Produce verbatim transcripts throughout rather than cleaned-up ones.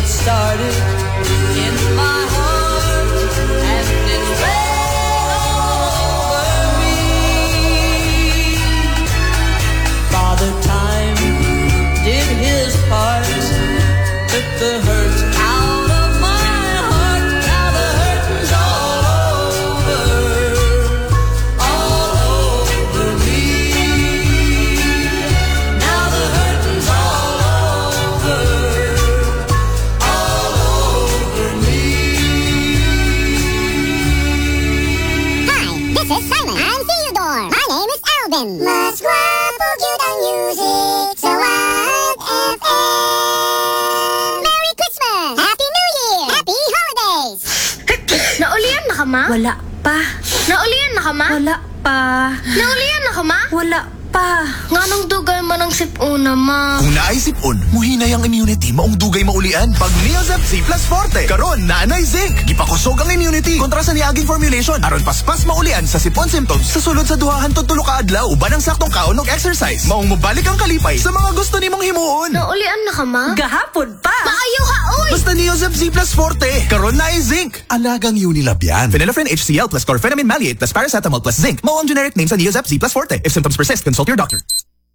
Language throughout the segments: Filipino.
it started in my heart, and it spread all over me. Father Time did his part, took the hurt out of my heart. Now the hurting's all over, all over me. Now the hurting's all over, all over me. Hi, this is Simon. I'm Theodore. My name is Alvin. Mas guwapo cute ang music sa Wild F M. Merry Christmas! Happy New Year! Happy Holidays! Naulian na ka, ma? Wala pa. Naulian na ka, ma? Wala pa. Naulian na ka, ma? Wala pa. Nga nang dugay man ang sipuna, ma. Kung naay sipon, muhinay ang immunity maong dugay maulian. Pag Neozep C Plus Forte, karon naanay zinc. Gipakusog ang immunity kontra sa niaging formulation aron paspas maulian sa sipon symptoms sa sulod sa duhahan tod tulo ka adlaw uban ang saktong kaon og exercise. Maong mobalik ang kalipay sa mga gusto nimong himuon. Naulian na ka, ma? Gahapon pa. Maayo ka, oy! Basta Neozep C Plus Forte, karon naay zinc. Alagang Unilab yan. Phenylephrine H C l plus chlorphenamine maleate plus paracetamol plus zinc. Mao ang generic name sa Neozep C Plus Forte. If symptoms persist, consult your doctor.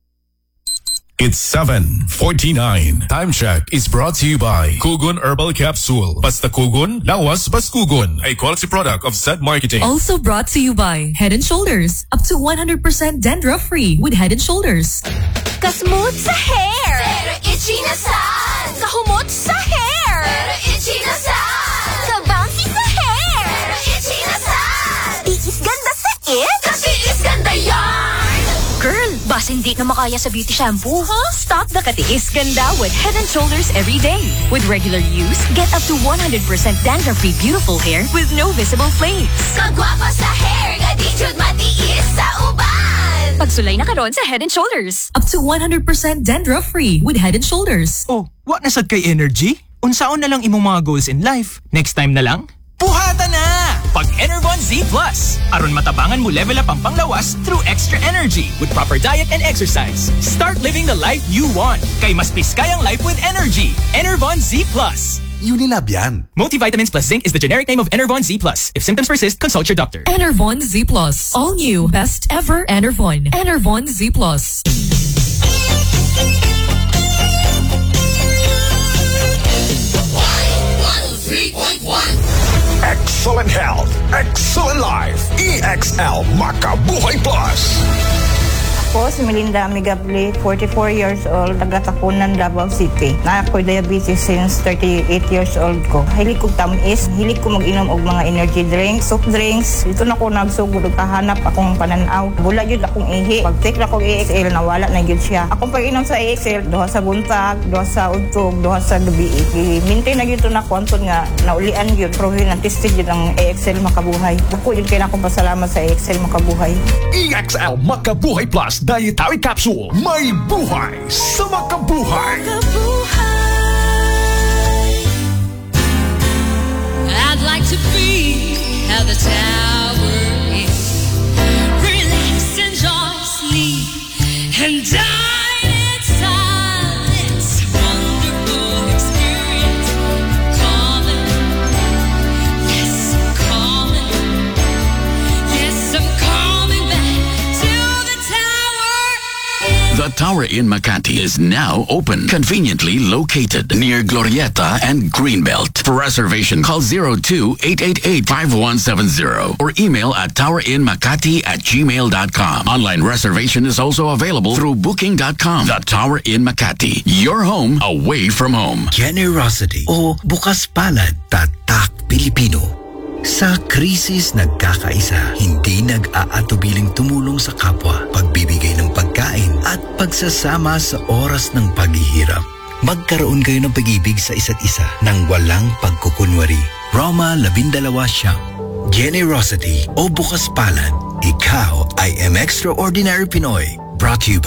It's seven forty-nine. Time check is brought to you by Kugon Herbal Capsule. Basta Kugon, lawas bas Kugon. A quality product of Z Marketing. Also brought to you by Head and Shoulders. Up to one hundred percent dandruff-free with Head and Shoulders. Kasmooth sa hair, pero itchy na sad. Kahumot sa hair, pero itchy na sad. Kabouncy sa hair, pero itchy na sad. Tiis ganda sa it, kasi is ganda yarn. Girl, bas hindi na makaya sa beauty shampoo, huh? Stop the katiis ganda with Head and Shoulders every day. With regular use, get up to one hundred percent dandruff-free beautiful hair with no visible flakes. Kagwapa sa hair, gadijud matiis sa uban. Pagsulay na karon sa Head and Shoulders. Up to one hundred percent dandruff-free with Head and Shoulders. Oh, what nasad kay energy? Unsaon na lang imong mga goals in life? Next time na lang? Puhata na! Pag Enervon Z Plus. Aron matabangan mo level up ang panglawas through extra energy with proper diet and exercise. Start living the life you want. Kay mas piskayang life with energy. Enervon Z Plus. Unilab yan. Multivitamins plus zinc is the generic name of Enervon Z Plus. If symptoms persist, consult your doctor. Enervon Z Plus. All new. Best ever Enervon. Enervon Z Plus. Excellent health, excellent life. E X L Makabuhay Plus. Ako si Melinda Amigable, forty-four years old, taga-Takunan, Davao City. Na ako'y diabetes since thirty-eight years old ko. Hilig kong tamis, hilig ko mag-inom og mga energy drinks, soft drinks. Dito na ko nagsugod og kahanap akong pananaw. Bula yun akong ihi. Pag-take na akong E X L, nawala na yun siya. Akong pag-inom sa E X L, duha sa buntag, duha sa udtog, duha sa gabi. I-maintain na yun ito na kwanton nga, naulian yun. Pero yun, tested yun ang E X L Makabuhay. Ako yun kaya akong pasalamat sa E X L Makabuhay. E X L Makabuhay Plus Dietary Capsule. May buhay sa makabuhay. I'd like to be how the tower is. Relax, enjoy, sleep, and die in silence. Wonderful experience. Calling. Yes, I'm calling. Yes, I'm coming back to the tower. The Tower in Makati is now open, conveniently located near Glorieta and Greenbelt. For reservation, call zero two eight eight eight five one seven zero or email at towerinmakati at gmail dot com. Online reservation is also available through booking dot com. The Tower in Makati, your home away from home. Generosity o bukas palad, tatak Pilipino. Sa krisis nagkakaisa, hindi nag-aatubiling tumulong sa kapwa, pagbibigay ng pagkain at pagsasama sa oras ng paghihirap. Magkaroon kayo ng pag-ibig sa isa't isa nang walang pagkukunwari. Roma labindalawa siyam. Generosity o bukas palad, ikaw ay an extraordinary Pinoy. Brought to you by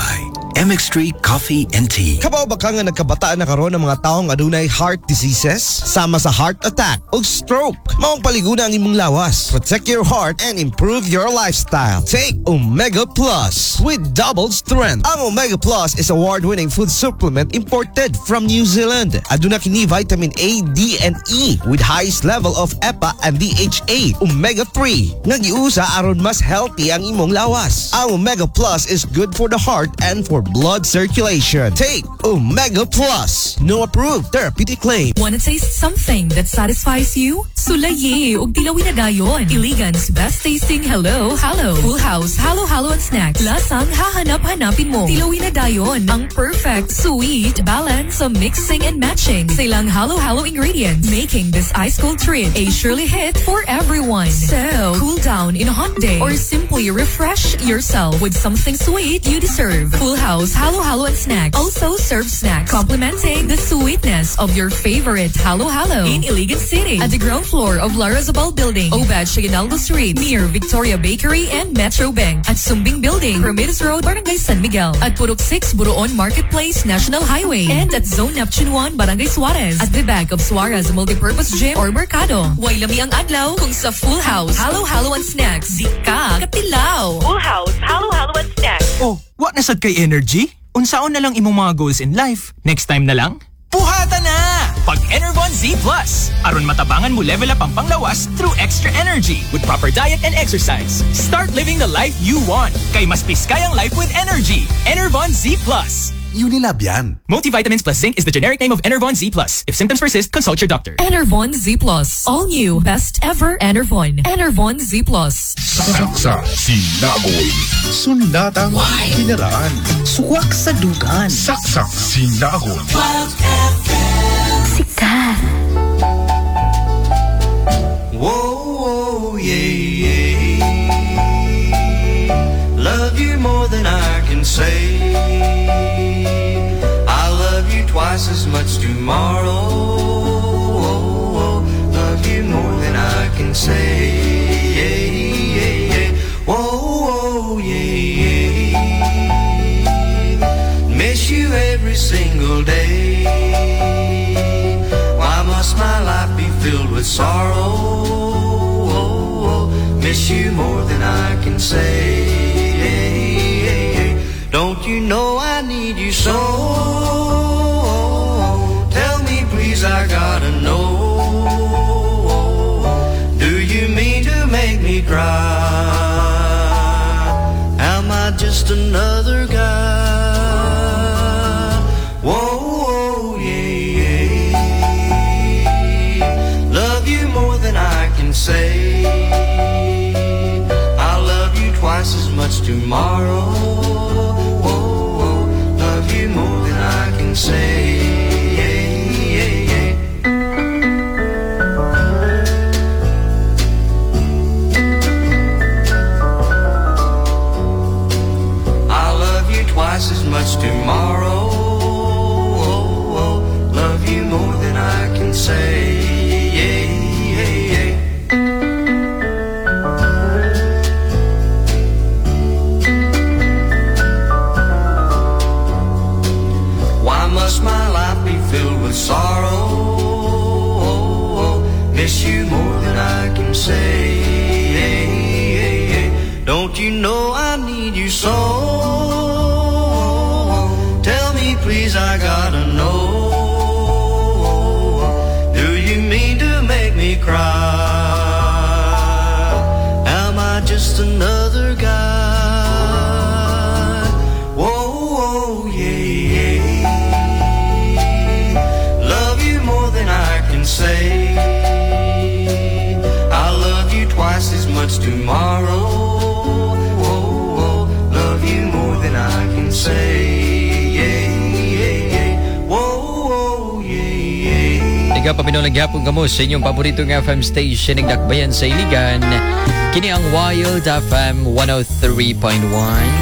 M X three Coffee and Tea. Kabaw ba ka nga nagkabataan na karon ng mga taong adunay heart diseases? Sama sa heart attack o stroke. Maong paliguna ang imong lawas. Protect your heart and improve your lifestyle. Take Omega Plus with double strength. Ang Omega Plus is award-winning food supplement imported from New Zealand. Aduna kini vitamin A, D, and E with highest level of E P A and D H A. Omega three. Nga giusa aron mas healthy ang imong lawas. Ang Omega Plus is good for the heart and for blood circulation. Take Omega Plus. No approved therapeutic claim. Wanna taste something that satisfies you? Sulaye ug tilawin na dayon. Iligan's best tasting Hello Halo. Full House Halo Halo and Snacks. Lasang hahanap-hanapin mo. Tilawin na dayon. Ang perfect sweet balance of mixing and matching sa ilang Halo Halo ingredients, making this ice cold treat a surely hit for everyone. So, cool down in a hot day or simply refresh yourself with something sweet you deserve. Full House Halo Halo and Snacks also serves snacks complementing the sweetness of your favorite Halo Halo in Iligan City at the ground floor of Lara Zabal Building, Obad Shiganaldo Street, near Victoria Bakery and Metro Bank, at Sumbing Building, Romedas Road, Barangay San Miguel, at Purok six Buroon Marketplace National Highway, and at Zone Neptune one Barangay Suarez, at the back of Suarez Multipurpose Gym or Mercado. Way lami ang adlaw kung sa Full House Halo Halo and Snacks di ka katilaw. Full House Halo Halo and Snacks. Oh, what nasad kay energy? Unsaon na lang imong mga goals in life? Next time na lang? Puhata na! Pag Enervon Z Plus. Aron matabangan mo level up ang panglawas through extra energy with proper diet and exercise. Start living the life you want. Kay mas piskayang life with energy. Enervon Z Plus. Unilab yan. Multivitamins plus zinc is the generic name of Enervon Z Plus. If symptoms persist, consult your doctor. Enervon Z Plus. All new. Best ever Enervon. Enervon Z Plus. Saksa sinabol. Sundatang kinaraan. Suwak sa dugan. Saksak sinabol. Sikat. Whoa, yeah, yeah. Love you more than I can say. I love you twice as much tomorrow. Love you more than I can say. Yeah, yeah, yeah. Whoa, yeah, yeah. Miss you every single day. Why must my life be filled with sorrow? Miss you more than I can say. Don't you know I need you so? Tell me please, I gotta know. Do you mean to make me cry? Am I just another guy? Whoa, yeah, yeah. Love you more than I can say. I'll love you twice as much tomorrow. More than I can say. Yeah, yeah, yeah. I'll love you twice as much tomorrow. Love you more than I can say. Yeah, yeah, yeah. My life be filled with sorrow. Miss you more than I can say. Don't you know I need you so? Tell me please, I gotta know. Do you mean to make me cry? Am I just another guy? Whoa, yeah, yeah. Say I love you twice as much tomorrow. Love you more than I can say. Yeah, yeah, yeah. Whoa, yeah, yeah. Ikaw paminaw gyapon kamo sa inyong paboritong F M station ng Dakbayan sa Iligan. Kini ang Wild F M one oh three point one.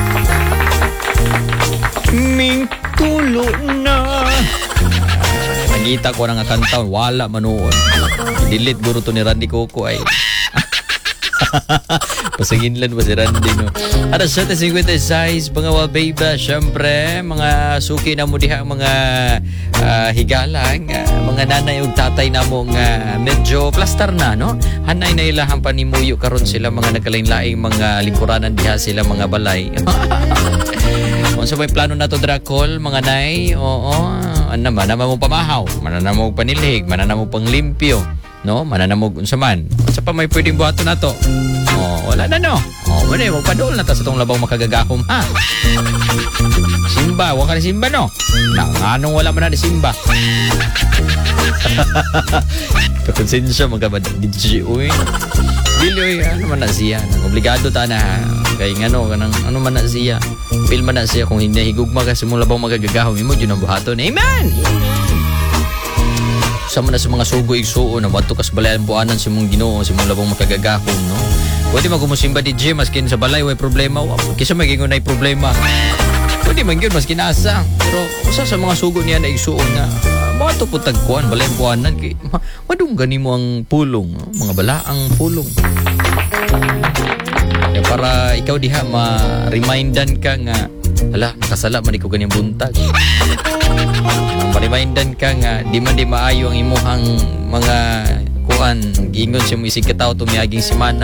Ming tulo na. Nangita ko na nga kanta, wala manoon. Delete guro to ni Randy Coco ay. Pasanginlan ba si Randy, no? At sa fifty-six, mga wabeba, syempre, mga suki na mo diha, mga uh, higalang, uh, mga nanay o tatay na mo nga medyo plastar na, no? Hanay na ilahan pa ni Muyo karon sila, mga nagkalain-laing mga lingkuranan diha sila, mga balay. Kung sa may plano na to, Dracol, mga nay, oo, ano naman, naman mo pamahaw, mananamog panilhig, mananamog pang limpyo, no? Mananamog unsa man. Unsa pa may pwedeng buhaton na to? Oh, wala na, no? Oh, wala, magpadol na ta sa tong labang makagagahom, ha? Simba, wala ka ni Simba, no? Nang anong wala man na ni Simba? Kakonsensya, magkabad, D J, uy. Dili, ano man na siya? Obligado ta na, kaya nga, no, kanang, ano man na siya? Feel man na siya kung hindi higugma kasi mong labang magagagahom, imo, yun ang buhaton. Amen! Sama na sa mga sugo igsuo na wato kas balayan buanan si mong Ginoo, si mong labang makagagahom, no? Pwede magumusimba di G, maskin sa balay, way problema. Kisa magingon na problema. Pwede man yun, maskin asa. Pero usa sa mga sugo niya na igsuo na, bato po tagkuhan, balayan buanan. Kay, madunggani mo ang pulong, no? Mga balaang pulong. Kaya para ikaw diha, ma-remindan ka nga, hala, nakasala man ikaw ganyang buntag. Ma-remindan ka nga, di man di maayo ang imuhang mga kuan, gingon siya mo isig katao tumiyaging simana.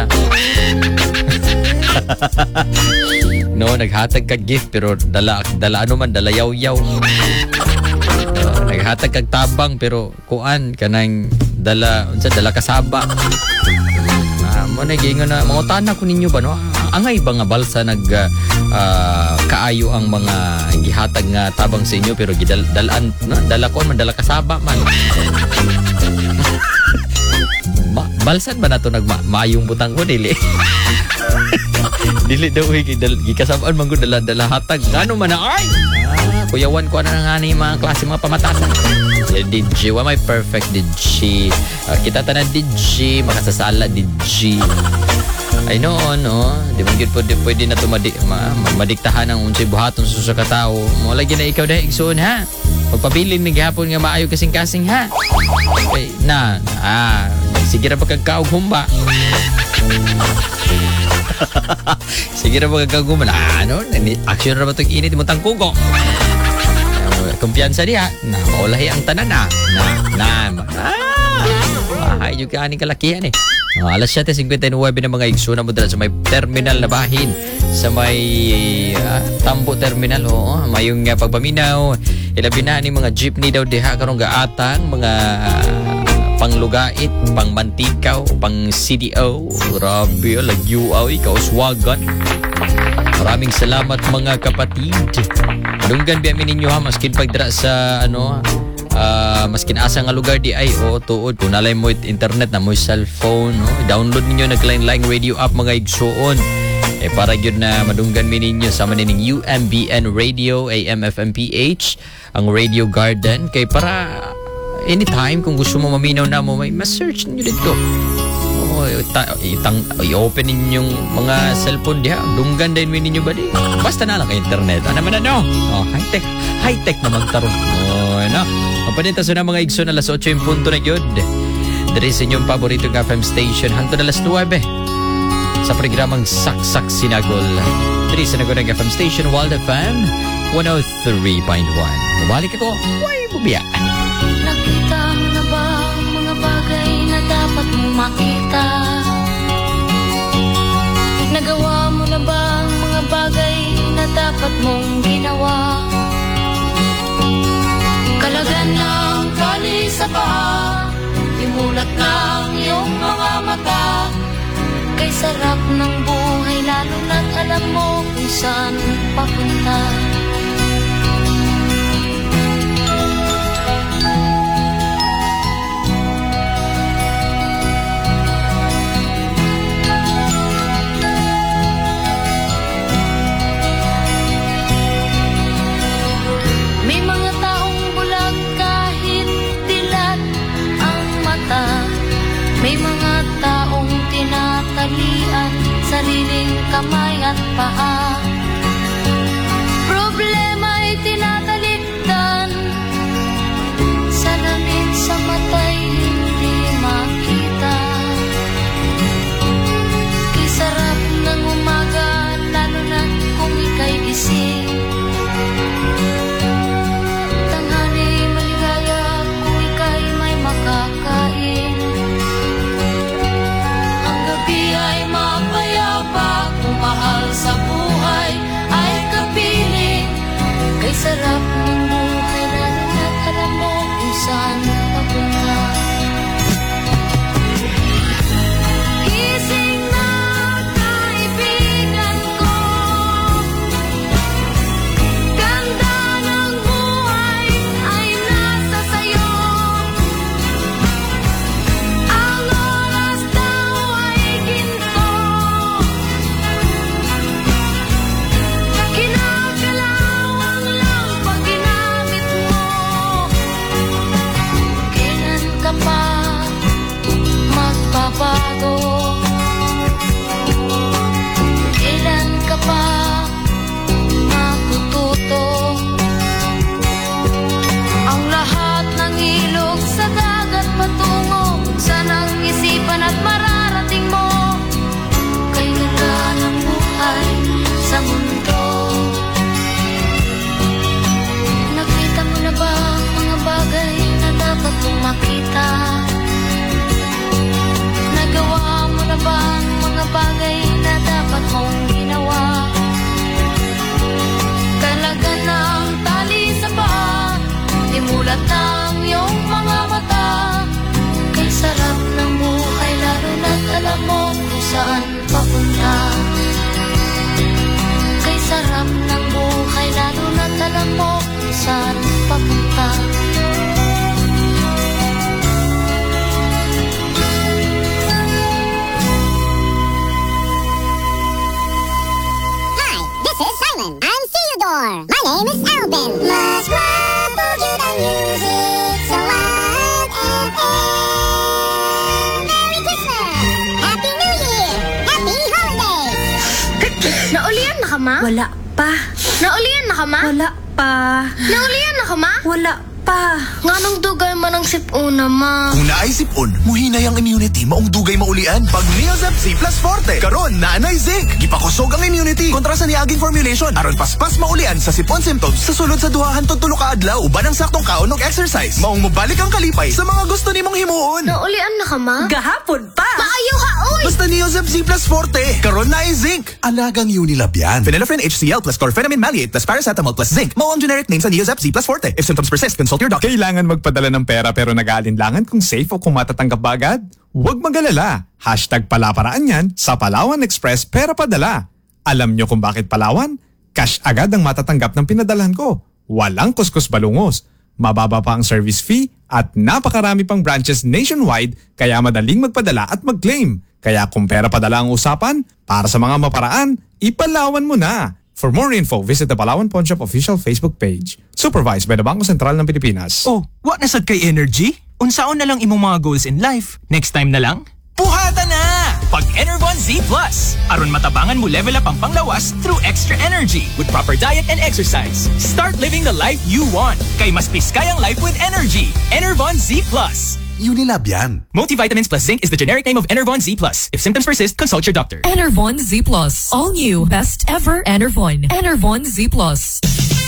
No, naghatag kag gift pero dala, dala ano man, dala yaw-yaw. No, naghatag kag tabang pero kuan, kanang dala, unsa, dala kasaba. Mo na gingon na mangutana ko ninyo ba, no? Angay ba nga balsa nag uh, kaayo ang mga gihatag nga tabang sa inyo pero gidalaan, no? Dala ko man, dala kasaba man. Ma balsan ba nato nagmaayong butang ko dili? Dili daw gikasabaan man ko dala dala hatag. Ngano man na ay? Ah, kuyawan ko na nga ni mga klase mga pamatasan. Yeah, D J, wa may perfect D J. Uh, kita tanan D J, makasasala D J. Ay no, no. Di man gyud pwede pwede na to madi, ma, madiktahan ang unsay buhaton sa usa ka tawo. Mo lagi na ikaw dahil igsoon, ha. Pagpabilin ni gihapon nga maayo kasing-kasing, ha. Okay, na. Ah, sige ra pagkakaog humba. Sige ra pagkakaog humba. Ah, ano? Action ra ba itong init mo tangkugo? Kumpiyansa diha. Na, maulahi ang tanan, na. Na, na. Ah, ay, yung kaaning kalakihan, eh. Uh, alas seven fifty-nine na mga igso na mo dala sa may terminal na bahin, sa may uh, Tambo Terminal, oo, mayong uh, pagpaminaw, ilabi na ni mga jeepney daw diha karong gaatang mga uh, panglugait, pangmantikaw, pang C D O, grabe, lagyu aw, ikaw swagan. Maraming salamat mga kapatid. Dunggan biya ninyo, ha, maskin pagdra sa ano, Uh, maskin asa nga lugar di ay o tuod kung nalay mo internet na mo cellphone, no? Download ninyo nag-line-line radio app mga igsuon eh para gyud na madunggan mi ninyo sama nining U M B N Radio A M F M P H ang Radio Garden kay para anytime kung gusto mo maminaw na mo may ma-search niyo dito. Oh, itang i-open ninyong mga cellphone diha, dunggan din mi ninyo ba di? Basta na lang kay internet. Ano man ano? Oh, high-tech, high-tech na magtarong. Oh, no. Mapanita sa na mga igso na alas eight yung punto na yun. Dari sa inyong paboritong F M station hangtod alas nine sa programang Saksak Sinagol. Dari sa nagunang F M station Wild F M one oh three point one. Mabalik ako, way bubiya. Nakita mo na ba ang mga bagay na dapat mo makita? Nagawa mo na ba ang mga bagay na dapat mong ginawa? Kalagan ng kali sa paa, imulat ng iyong mga mata. Kay sarap ng buhay lalo na't alam mo kung saan papunta. May mga taong bulag kahit dilat ang mata. May mga taong tinatalian sariling kamay at paa. Problema'y tinatalikdan, salamin sa mata'y hindi makita. kung saan papunta. This is Simon and Theodore. My name is Alvin. Mas guwapo yun ang music sa Wild F M. Merry Christmas! Happy New Year! Happy Holidays! Naulian na ka, ma? Wala pa. Naulian na ka, ma? Wala pa. Naulian na ka, ma? Wala pa. Nga nang dugay man ang sipuna, ma. Kung naay sipon, muhinay ang immunity, maong dugay maulian. Pag Neozep C Plus Forte, karon naanay zinc. Gipakusog ang immunity kontra sa niaging formulation. Aron paspas maulian sa sipon symptoms sa sulod sa duhahan tod tulo ka adlaw uban ang saktong kaon og exercise. Maong mobalik ang kalipay sa mga gusto nimong himuon. Naulian na ka, ma? Gahapon pa. Maayo ha, oy! Basta Neozep C Plus Forte, karon naay zinc. Alagang Unilab yan. Phenylephrine H C L plus chlorphenamine maleate plus paracetamol plus zinc. Mao ang generic name sa Neozep C Plus Forte. If symptoms persist, consult your doctor. Kailangan magpadala ng pera pero nag-aalinlangan kung safe o kung matatanggap ba agad? Huwag magalala. Hashtag palaparaan yan sa Palawan Express Pera Padala. Alam nyo kung bakit Palawan? Cash agad ang matatanggap ng pinadalhan ko. Walang kuskus balungos. Mababa pa ang service fee at napakarami pang branches nationwide kaya madaling magpadala at mag-claim. Kaya kung pera padala ang usapan, para sa mga maparaan, ipalawan mo na. For more info, visit the Palawan Pawn Shop official Facebook page. Supervised by the Bangko Sentral ng Pilipinas. Oh, what nasad kay energy? Unsaon na lang imong mga goals in life? Next time na lang? Puhata na! Pag Enervon Z Plus. Aron matabangan mo level up ang panglawas through extra energy with proper diet and exercise. Start living the life you want. Kay mas piskayang life with energy. Enervon Z Plus. Unilab yan. Multivitamins plus zinc is the generic name of Enervon Z Plus. If symptoms persist, consult your doctor. Enervon Z Plus. All new. Best ever Enervon. Enervon Z Plus.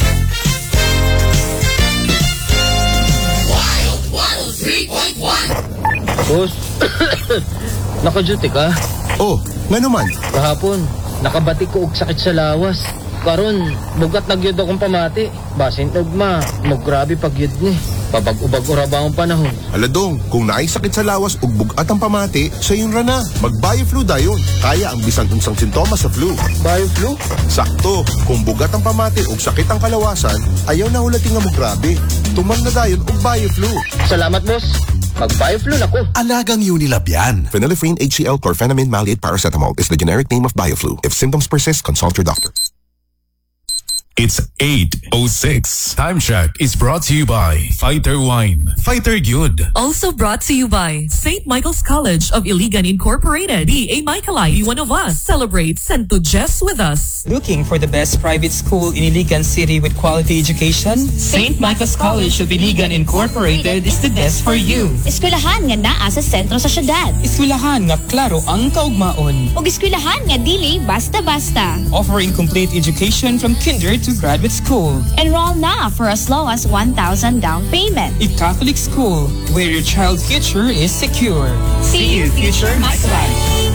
Wild one oh three point one. Boss, naka-duty ka? Oh, nga naman. Kahapon, nakabatik ko og sakit sa lawas. Karon, bugat nagyod akong pamati. Basin ugma, maggrabe pagyod ni. Pabag-ubag ura ba ang panahon? Aladong, kung naay sakit sa lawas ug bugat ang pamati, sa yun ra na. Mag-Bioflu dayon. Kaya ang bisan unsang sintomas sa flu. Bioflu? Sakto, kung bugat ang pamati ug sakit ang kalawasan, ayaw na hulating nga mo grabe. Tuman na dayon ug Bioflu. Salamat, boss. Mag-Bioflu na ko. Alagang Unilab yan. Phenylephrine H C L chlorphenamine maleate paracetamol is the generic name of Bioflu. If symptoms persist, consult your doctor. It's eight oh six. Time check is brought to you by Fighter Wine. Fighter Good. Also brought to you by Saint Michael's College of Iligan Incorporated. Be a Michaelite. Be one of us. Celebrate Santo Jess with us. Looking for the best private school in Iligan City with quality education? Saint Michael's College of Iligan Incorporated is the best for you. Eskwelahan nga naa sa sentro sa syudad. Eskwelahan nga klaro ang kaugmaon. Ug eskwelahan nga dili basta-basta. Offering complete education from kinder to graduate school. Enroll na for as low as one thousand down payment. A Catholic school where your child's future is secure. See you, future Michaelite.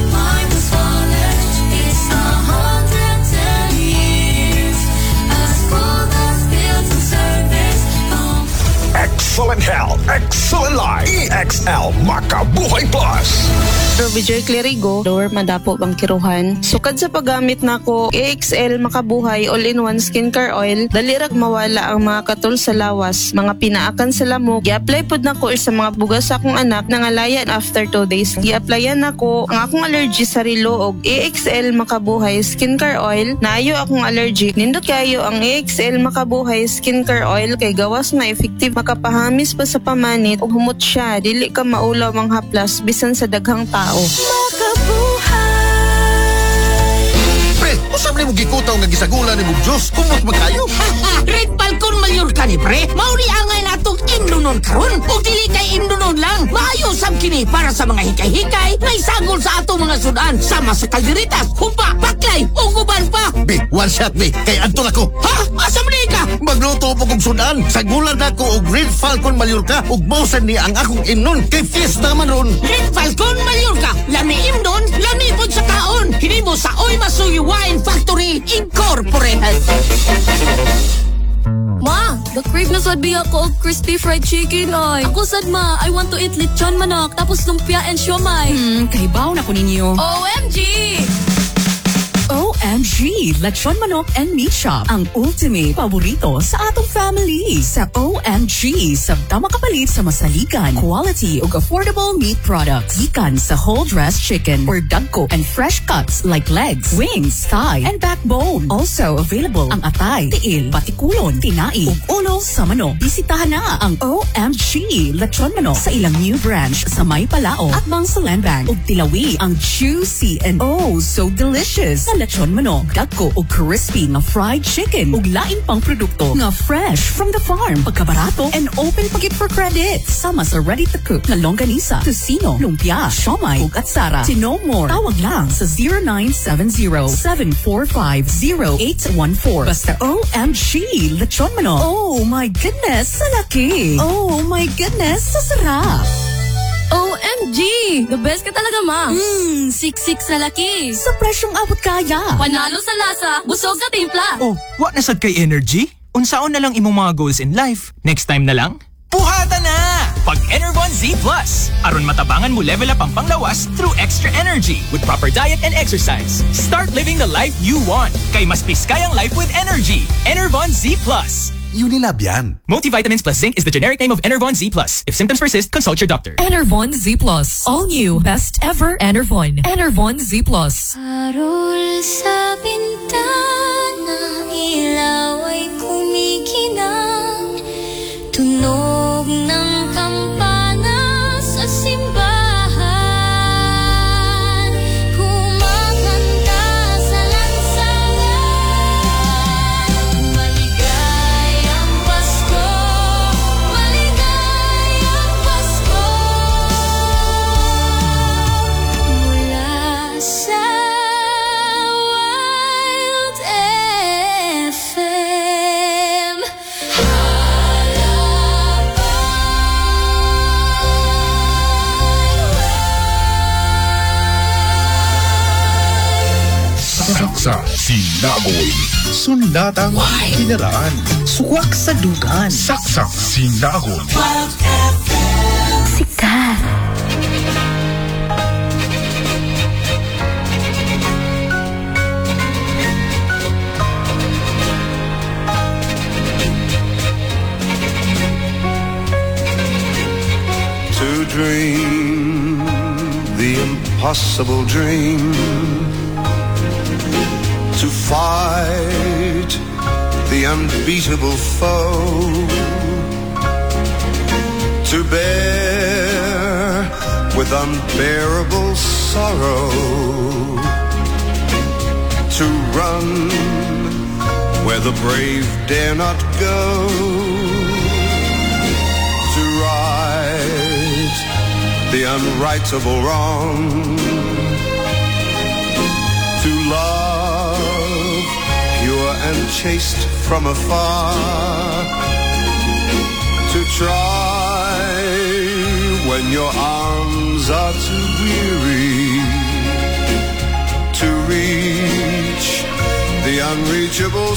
Excellent health, excellent life. E X L Makabuhay Plus. Robijoy Clerigo, lower Madapo, Bangkiruhan. Sukad sa paggamit nako E X L Makabuhay All-in-One Skincare Oil, dalirag mawala ang mga katul sa lawas, mga pinaakan sa lamok. I-apply pod nako sa mga bugas sa akong anak nangalayan after two days. I-applyan nako ang akong allergy sa rilo og E X L Makabuhay Skincare Oil. Naayo akong allergy. Nindot kayo ang E X L Makabuhay Skincare Oil kay gawas na effective makapahamis pa sa pamanit ug humot siya dili ka maulaw ang haplas bisan sa daghang tao. Pre, usab ni mo gikutaw nga gisagulan ni mo Diyos kumot magkayo. Red Falcon Mayor ka ni pre. Mauri angay natong imnunon karon. O dili kay imnunon lang. Maayo sab kini para sa mga hikay-hikay na isagol sa ato mga sudan sama sa kalderitas, humpa, baklay, o guban pa. Be, one shot be. Kay adto nako. Ha? Asam ni ka? Magluto po kong sudan. Sagulan nako og Red Falcon Mallorca ug bawsan ni ang akong imnon kay fiesta man ron. Red Falcon Mallorca. Lami imnon, lami pod sa kaon. Hinimo sa Oy Masuy Wine Factory Incorporated. Ma, the-crave na sad biya ko og crispy fried chicken oy. Ako sad ma, I want to eat lechon manok tapos lumpia and siomay. Hmm, kahibaw na ko ninyo. O M G! O M G! Lechon Manok and Meat Shop. Ang ultimate paborito sa atong family. Sa O M G, sabta makapalit sa masaligan, quality ug affordable meat products. Gikan sa whole dressed chicken or dagko and fresh cuts like legs, wings, thigh, and backbone. Also available ang atay, tiil, patikulon, tinai, ug ulo sa manok. Bisitahan na ang O M G Lechon Manok sa ilang new branch sa May Palao at Bangsalan Bank ug Tilawi. Ang juicy and oh so delicious na lechon manok, dagko ug crispy na fried chicken ug lain pang produkto nga fresh from the farm, pagkabarato and open pagit for credit. Sama sa ready to cook na longganisa, tocino, lumpia, siomai ug atsara. To know more, tawag lang sa zero nine seven zero, seven four five, zero eight one four. Basta O M G Lechon Manok. Oh my goodness, sa laki. Oh my goodness, sa sarap. O M G! The best ka talaga, ma! Mmm, siksik sa laki! Sa presyong abot kaya! Panalo sa lasa, busog sa timpla! Oh, what nasad kay energy? Unsaon na lang imong mga goals in life? Next time na lang? Puhata na! Pag Enervon Z Plus. Aron matabangan mo level up ang panglawas through extra energy with proper diet and exercise. Start living the life you want. Kay mas piskay ang life with energy. Enervon Z Plus. Unilab yan. Multivitamins plus zinc is the generic name of Enervon Z Plus. If symptoms persist, consult your doctor. Enervon Z Plus. All new. Best ever Enervon. Enervon Z Plus. Parol sa bintana, ilaw ay kumikinang. Tunog ng kampana sa simbahan. Kumakanta sa lansangan. Maligayang Pasko, maligayang Pasko. Mula sa Wild F M. Saksa Sinagoy. Sundatang kinaraan. Suwak sa dugan. Saksa Sinagoy. Sikat. To dream the impossible dream, to fight the unbeatable foe, to bear with unbearable sorrow, to run where the brave dare not go, to right the unrightable wrong, to love pure and chaste from afar, to try when your arms are too weary, to reach the unreachable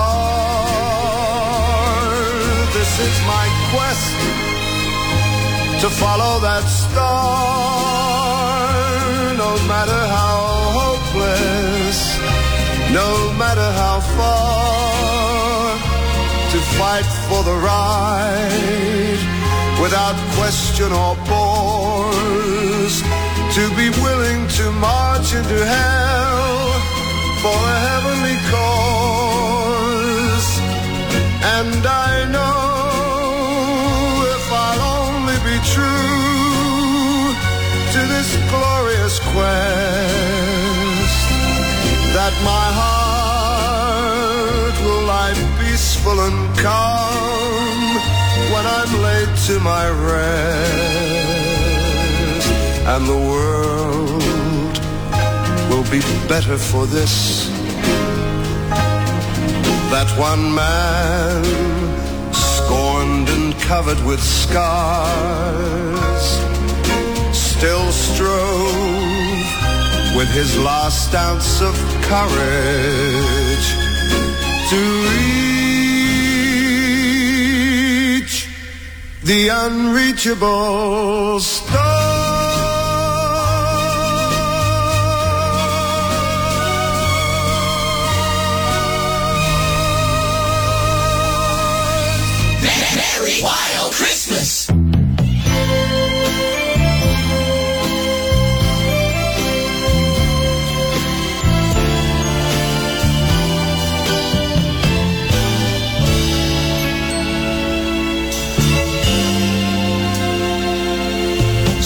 star. This is my quest, to follow that star, no matter how hopeless, no matter how far, to fight for the right without question or pause, to be willing to march into hell for a heavenly cause. And I know if I'll only be true to this glorious quest, that my heart will lie peaceful and calm when I'm laid to my rest, and the world will be better for this, that one man, scorned and covered with scars, still strove with his last ounce of courage to reach the unreachable star.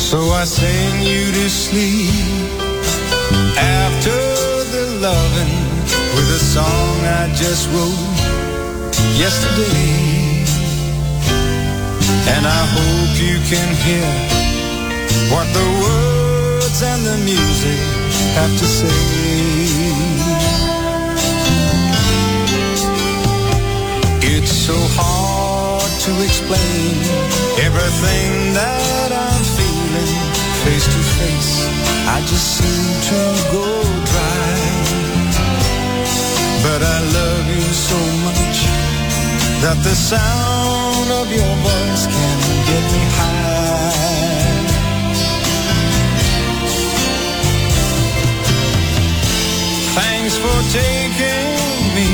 So I sing you to sleep after the loving with a song I just wrote yesterday. And I hope you can hear what the words and the music have to say. It's so hard to explain everything that I'm feeling face to face. I just seem to go dry. But I love you so much that the sound of your voice can get me high. Thanks for taking me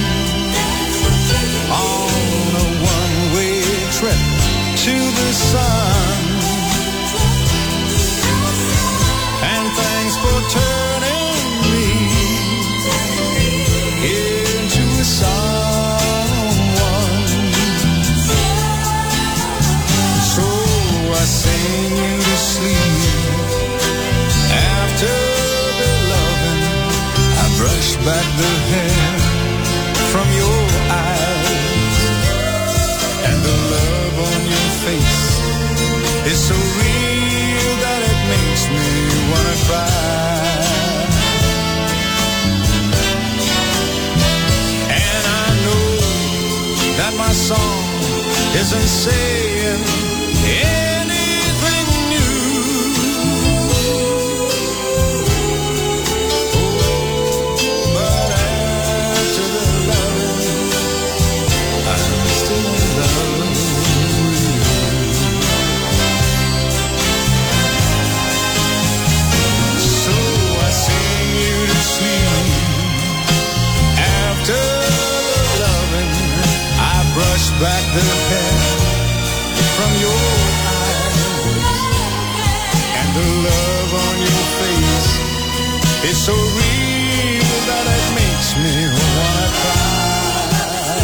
on a one-way trip to the sun. And thanks for turning me into a someone. So I sing you to sleep after the loving. I brush back the hair from your eyes, and the love on your face is so real that it makes me wanna cry. And I know that my song isn't saying anything new. Oh, but after the love, I'm still in love with you. So I sing you to sleep after the loving. I brush back the hair from your eyes, and the love on your face is so real that it makes me wanna cry.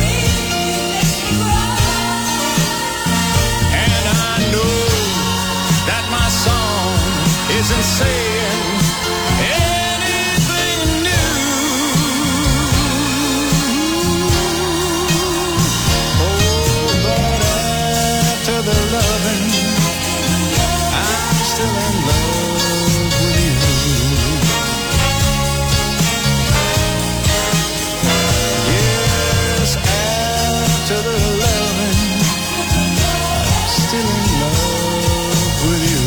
And I know that my song isn't saying anything new. Oh, but after the loving, I'm still in love with you. Yes, after the loving, I'm still in love with you.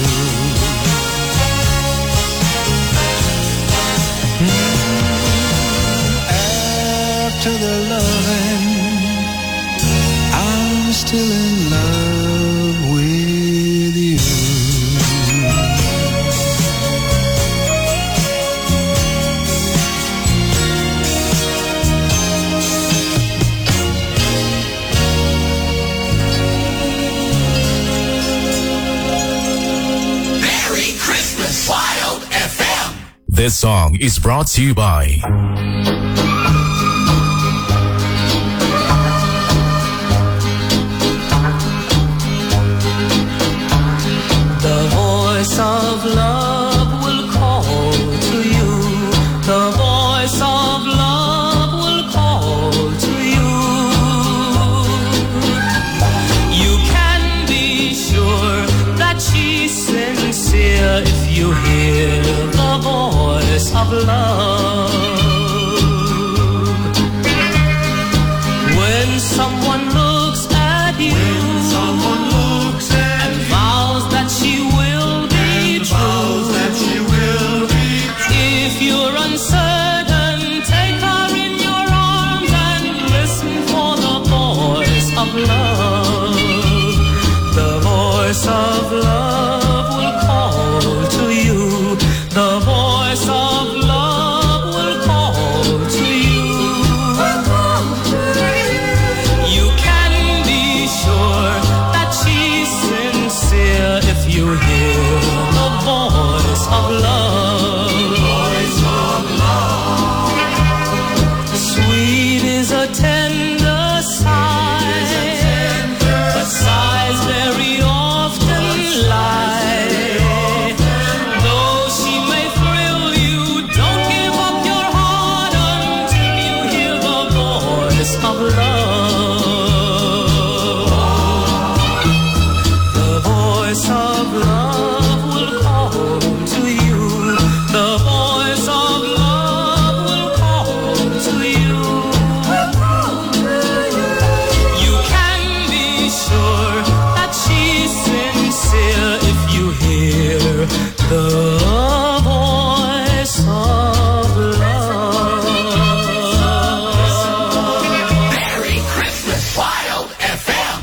Mm, after the loving, I'm still in love with you. Merry Christmas, Wild F M. This song is brought to you by The voice of love will call to you. The voice of love will call to you. You can be sure that she's sincere if you hear the voice of love. When someone looks at you, someone looks at and vows that she will be true. That she will be true. If you're uncertain, take her in your arms and listen for the voice of love. The voice of love will call to you. The voice of love will call to you. You can be sure that she's sincere if you hear the voice of love. Voice of love. Sweet is a tender sigh, but sighs very often lie.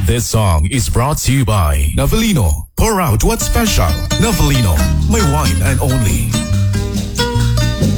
This song is brought to you by Navalino. Pour out what's special. Navalino, my wine and only.